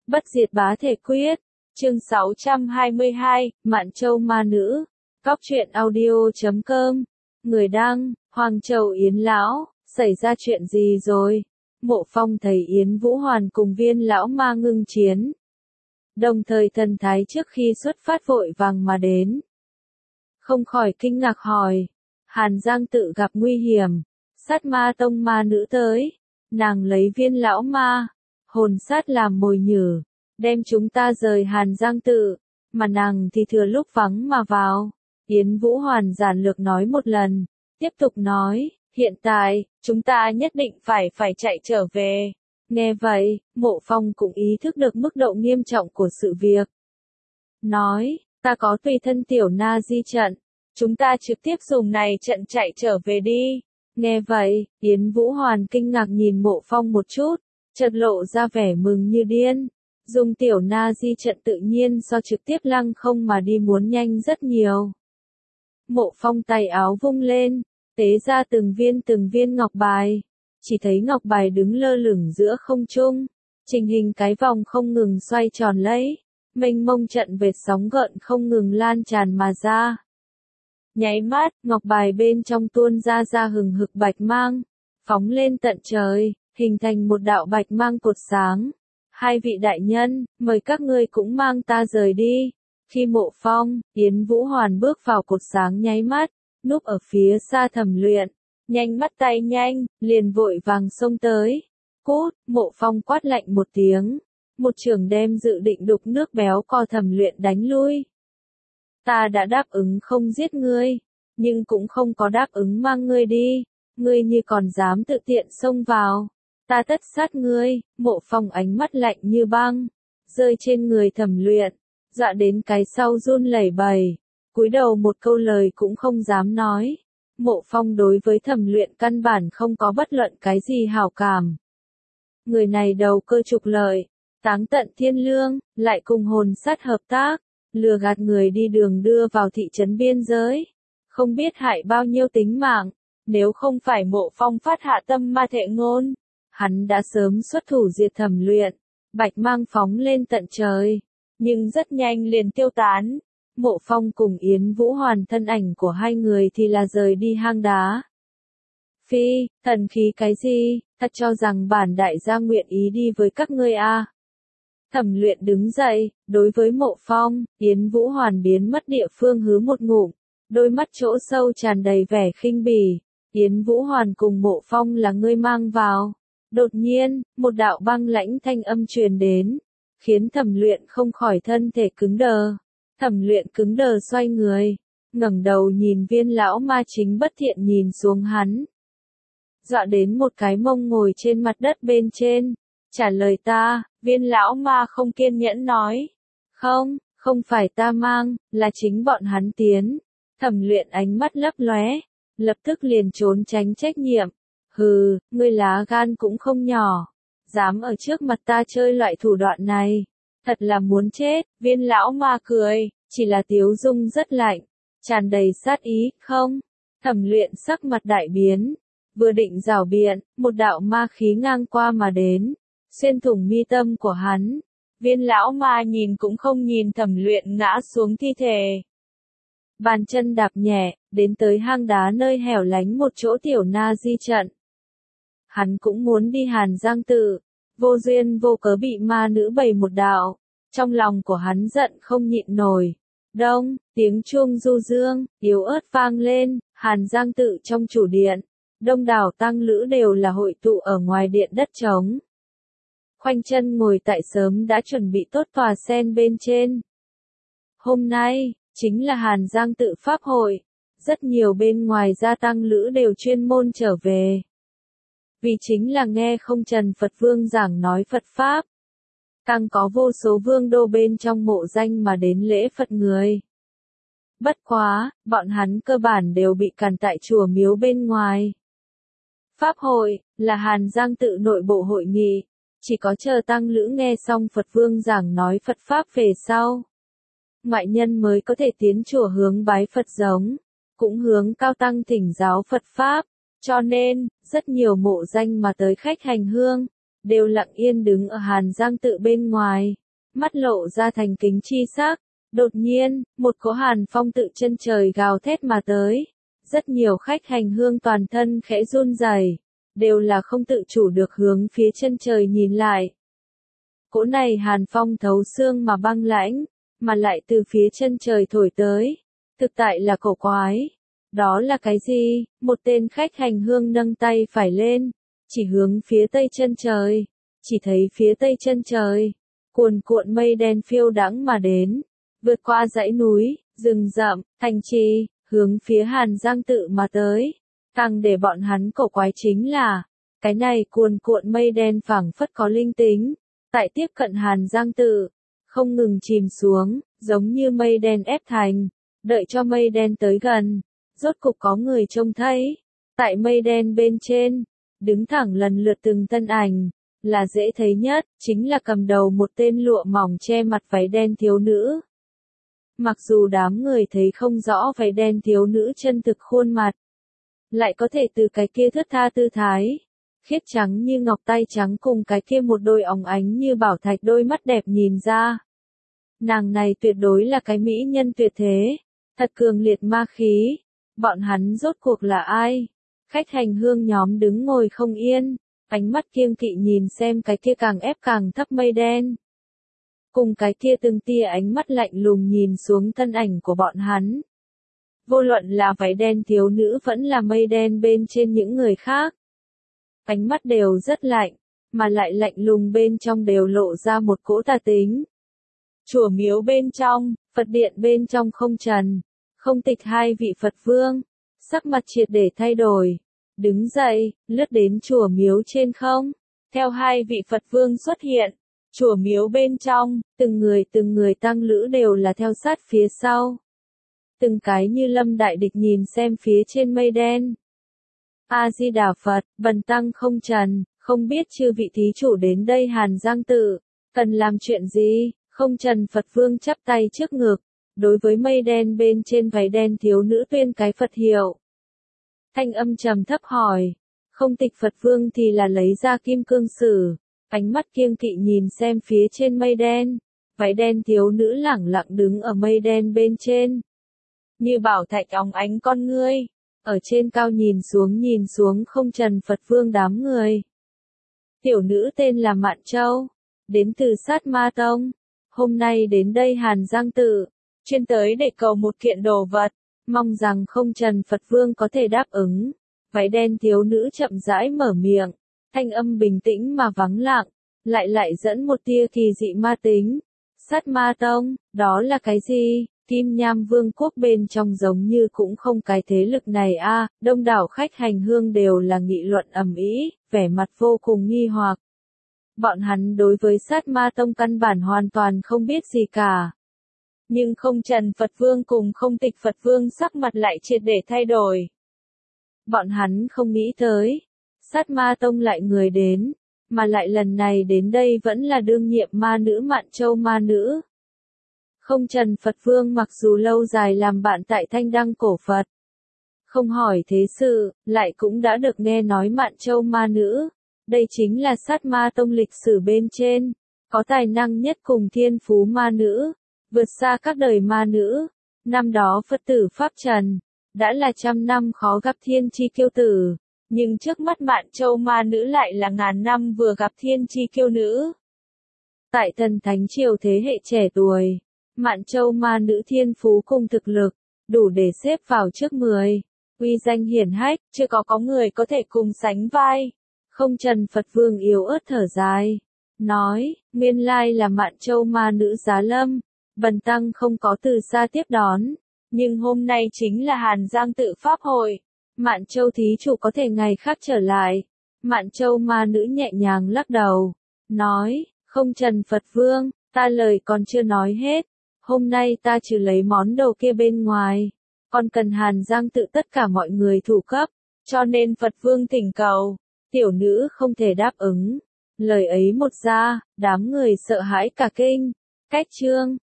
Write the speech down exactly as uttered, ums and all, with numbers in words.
Bất diệt bá thể quyết, chương sáu trăm hai mươi hai, Mạn Châu ma nữ, Cóc truyện audio chấm com, người đăng, Hoàng Châu Yến Lão, xảy ra chuyện gì rồi? Mộ Phong thấy Yến Vũ Hoàn cùng Viên Lão ma ngưng chiến. Đồng thời thần thái trước khi xuất phát vội vàng mà đến. Không khỏi kinh ngạc hỏi, Hàn Giang tự gặp nguy hiểm, sát ma tông ma nữ tới, nàng lấy Viên Lão ma, hồn sát làm mồi nhử, đem chúng ta rời Hàn Giang tự, mà nàng thì thừa lúc vắng mà vào. Yến Vũ Hoàn giản lược nói một lần, tiếp tục nói, hiện tại, chúng ta nhất định phải phải chạy trở về. Nghe vậy, Mộ Phong cũng ý thức được mức độ nghiêm trọng của sự việc. Nói, ta có tùy thân tiểu na di trận, chúng ta trực tiếp dùng này trận chạy trở về đi. Nghe vậy, Yến Vũ Hoàn kinh ngạc nhìn Mộ Phong một chút, chợt lộ ra vẻ mừng như điên. Dùng tiểu na di trận tự nhiên so trực tiếp lăng không mà đi muốn nhanh rất nhiều. Mộ Phong tay áo vung lên, tế ra từng viên từng viên ngọc bài. Chỉ thấy ngọc bài đứng lơ lửng giữa không trung, trình hình cái vòng không ngừng xoay tròn lấy, mênh mông trận vệt sóng gợn không ngừng lan tràn mà ra. Nháy mắt, ngọc bài bên trong tuôn ra ra hừng hực bạch mang, phóng lên tận trời, hình thành một đạo bạch mang cột sáng. Hai vị đại nhân, mời các ngươi cũng mang ta rời đi. Khi Mộ Phong, Yến Vũ Hoàn bước vào cột sáng nháy mắt, núp ở phía xa Thẩm Luyện, nhanh mắt tay nhanh, liền vội vàng xông tới. Cút, Mộ Phong quát lạnh một tiếng, một trường đem dự định đục nước béo co Thẩm Luyện đánh lui. Ta đã đáp ứng không giết ngươi, nhưng cũng không có đáp ứng mang ngươi đi, ngươi như còn dám tự tiện xông vào, ta tất sát ngươi. Mộ Phong ánh mắt lạnh như băng, rơi trên người Thẩm Luyện, dọa đến cái sau run lẩy bẩy, cúi đầu một câu lời cũng không dám nói. Mộ Phong đối với Thẩm Luyện căn bản không có bất luận cái gì hảo cảm. Người này đầu cơ trục lợi, táng tận thiên lương, lại cùng hồn sát hợp tác, lừa gạt người đi đường đưa vào thị trấn biên giới, không biết hại bao nhiêu tính mạng. Nếu không phải Mộ Phong phát hạ tâm ma thệ ngôn, hắn đã sớm xuất thủ diệt Thẩm Luyện. Bạch mang phóng lên tận trời, nhưng rất nhanh liền tiêu tán. Mộ Phong cùng Yến Vũ Hoàn thân ảnh của hai người thì là rời đi hang đá. Phi, thần khí cái gì, thật cho rằng bản đại gia nguyện ý đi với các ngươi à. Thẩm Luyện đứng dậy, đối với Mộ Phong, Yến Vũ Hoàn biến mất địa phương hứ một ngụm, đôi mắt chỗ sâu tràn đầy vẻ khinh bỉ. Yến Vũ Hoàn cùng Mộ Phong là ngươi mang vào. Đột nhiên, một đạo băng lãnh thanh âm truyền đến, khiến Thẩm Luyện không khỏi thân thể cứng đờ. Thẩm Luyện cứng đờ xoay người, ngẩng đầu nhìn Viên Lão ma chính bất thiện nhìn xuống hắn. Dọa đến một cái mông ngồi trên mặt đất bên trên. Trả lời ta, Viên Lão ma không kiên nhẫn nói. Không, không phải ta mang, là chính bọn hắn tiến. Thẩm Luyện ánh mắt lấp lóe, lập tức liền trốn tránh trách nhiệm. Hừ, ngươi lá gan cũng không nhỏ, dám ở trước mặt ta chơi loại thủ đoạn này, thật là muốn chết. Viên Lão ma cười, chỉ là tiếu dung rất lạnh, tràn đầy sát ý. Không, Thẩm Luyện sắc mặt đại biến, vừa định rảo biện, một đạo ma khí ngang qua mà đến, xuyên thủng mi tâm của hắn. Viên Lão ma nhìn cũng không nhìn Thẩm Luyện ngã xuống thi thể. Bàn chân đạp nhẹ, đến tới hang đá nơi hẻo lánh một chỗ tiểu na di trận. Hắn cũng muốn đi Hàn Giang tự, vô duyên vô cớ bị ma nữ bày một đạo, trong lòng của hắn giận không nhịn nổi. Đông, tiếng chuông du dương, yếu ớt vang lên, Hàn Giang tự trong chủ điện, đông đảo tăng lữ đều là hội tụ ở ngoài điện đất trống. Khoanh chân ngồi tại sớm đã chuẩn bị tốt tòa sen bên trên. Hôm nay, chính là Hàn Giang tự pháp hội, rất nhiều bên ngoài gia tăng lữ đều chuyên môn trở về. Vì chính là nghe không Trần Phật Vương giảng nói Phật Pháp. Càng có vô số vương đô bên trong mộ danh mà đến lễ Phật người. Bất quá, bọn hắn cơ bản đều bị cản tại chùa miếu bên ngoài. Pháp hội, là Hàn Giang tự nội bộ hội nghị, chỉ có chờ tăng lữ nghe xong Phật Vương giảng nói Phật Pháp về sau. Ngoại nhân mới có thể tiến chùa hướng bái Phật giống, cũng hướng cao tăng thỉnh giáo Phật Pháp. Cho nên, rất nhiều mộ danh mà tới khách hành hương, đều lặng yên đứng ở Hàn Giang tự bên ngoài, mắt lộ ra thành kính chi sắc. Đột nhiên, một cỗ hàn phong tự chân trời gào thét mà tới. Rất nhiều khách hành hương toàn thân khẽ run rẩy, đều là không tự chủ được hướng phía chân trời nhìn lại. Cỗ này hàn phong thấu xương mà băng lãnh, mà lại từ phía chân trời thổi tới. Thực tại là cổ quái. Đó là cái gì? Một tên khách hành hương nâng tay phải lên, chỉ hướng phía tây chân trời. Chỉ thấy phía tây chân trời, cuồn cuộn mây đen phiêu đãng mà đến, vượt qua dãy núi, rừng rậm, thành trì, hướng phía Hàn Giang tự mà tới. Càng để bọn hắn cổ quái chính là, cái này cuồn cuộn mây đen phảng phất có linh tính, tại tiếp cận Hàn Giang tự, không ngừng chìm xuống, giống như mây đen ép thành, đợi cho mây đen tới gần, rốt cục có người trông thấy, tại mây đen bên trên, đứng thẳng lần lượt từng thân ảnh, là dễ thấy nhất, chính là cầm đầu một tên lụa mỏng che mặt váy đen thiếu nữ. Mặc dù đám người thấy không rõ váy đen thiếu nữ chân thực khuôn mặt, lại có thể từ cái kia thướt tha tư thái, khiết trắng như ngọc tay trắng cùng cái kia một đôi óng ánh như bảo thạch đôi mắt đẹp nhìn ra. Nàng này tuyệt đối là cái mỹ nhân tuyệt thế, thật cường liệt ma khí. Bọn hắn rốt cuộc là ai? Khách hành hương nhóm đứng ngồi không yên, ánh mắt kiêng kỵ nhìn xem cái kia càng ép càng thấp mây đen. Cùng cái kia từng tia ánh mắt lạnh lùng nhìn xuống thân ảnh của bọn hắn. Vô luận là váy đen thiếu nữ vẫn là mây đen bên trên những người khác. Ánh mắt đều rất lạnh, mà lại lạnh lùng bên trong đều lộ ra một cỗ tà tính. Chùa miếu bên trong, Phật điện bên trong không trần, không tịch hai vị Phật vương, sắc mặt triệt để thay đổi. Đứng dậy, lướt đến chùa miếu trên không, theo hai vị Phật vương xuất hiện. Chùa miếu bên trong, từng người từng người tăng lữ đều là theo sát phía sau. Từng cái như lâm đại địch nhìn xem phía trên mây đen. A-di-đà Phật, bần tăng không trần, không biết chư vị thí chủ đến đây Hàn Giang tự, cần làm chuyện gì? Không trần Phật vương chắp tay trước ngực, đối với mây đen bên trên váy đen thiếu nữ tuyên cái Phật hiệu. Thanh âm trầm thấp hỏi, không tịch Phật vương thì là lấy ra kim cương sử, ánh mắt kiêng kỵ nhìn xem phía trên mây đen, váy đen thiếu nữ lẳng lặng đứng ở mây đen bên trên. Như bảo thạch óng ánh con ngươi, ở trên cao nhìn xuống nhìn xuống không trần Phật vương đám người. Tiểu nữ tên là Mạn Châu, đến từ Sát Ma Tông, hôm nay đến đây Hàn Giang tự, chuyên tới để cầu một kiện đồ vật, mong rằng không trần Phật vương có thể đáp ứng. Váy đen thiếu nữ chậm rãi mở miệng, thanh âm bình tĩnh mà vắng lặng, lại lại dẫn một tia kỳ dị ma tính. Sát Ma Tông, đó là cái gì? Kim Nham Vương quốc bên trong giống như cũng không cái thế lực này a. À, đông đảo khách hành hương đều là nghị luận ầm ĩ, vẻ mặt vô cùng nghi hoặc. Bọn hắn đối với Sát Ma Tông căn bản hoàn toàn không biết gì cả. Nhưng không trần Phật Vương cùng không tịch Phật Vương sắc mặt lại triệt để thay đổi. Bọn hắn không nghĩ tới, Sát Ma Tông lại người đến, mà lại lần này đến đây vẫn là đương nhiệm ma nữ Mạn Châu ma nữ. Không trần Phật Vương mặc dù lâu dài làm bạn tại Thanh Đăng cổ Phật, không hỏi thế sự, lại cũng đã được nghe nói Mạn Châu ma nữ. Đây chính là Sát Ma Tông lịch sử bên trên, có tài năng nhất cùng thiên phú ma nữ, vượt xa các đời ma nữ. Năm đó Phật tử Pháp Trần, đã là trăm năm khó gặp thiên chi kiêu tử, nhưng trước mắt Mạn Châu ma nữ lại là ngàn năm vừa gặp thiên chi kiêu nữ. Tại Thần Thánh Triều thế hệ trẻ tuổi, Mạn Châu ma nữ thiên phú cùng thực lực, đủ để xếp vào trước mười, uy danh hiển hách, chưa có có người có thể cùng sánh vai. Không trần Phật Vương yếu ớt thở dài, nói, nguyên lai là Mạn Châu ma nữ giá lâm, bần tăng không có từ xa tiếp đón, nhưng hôm nay chính là Hàn Giang tự pháp hội, Mạn Châu thí chủ có thể ngày khác trở lại. Mạn Châu ma nữ nhẹ nhàng lắc đầu, nói, không trần Phật Vương, ta lời còn chưa nói hết, hôm nay ta trừ lấy món đồ kia bên ngoài, còn cần Hàn Giang tự tất cả mọi người thủ cấp, cho nên Phật Vương thỉnh cầu. Tiểu nữ không thể đáp ứng. Lời ấy một ra, đám người sợ hãi cả kinh. Cách chương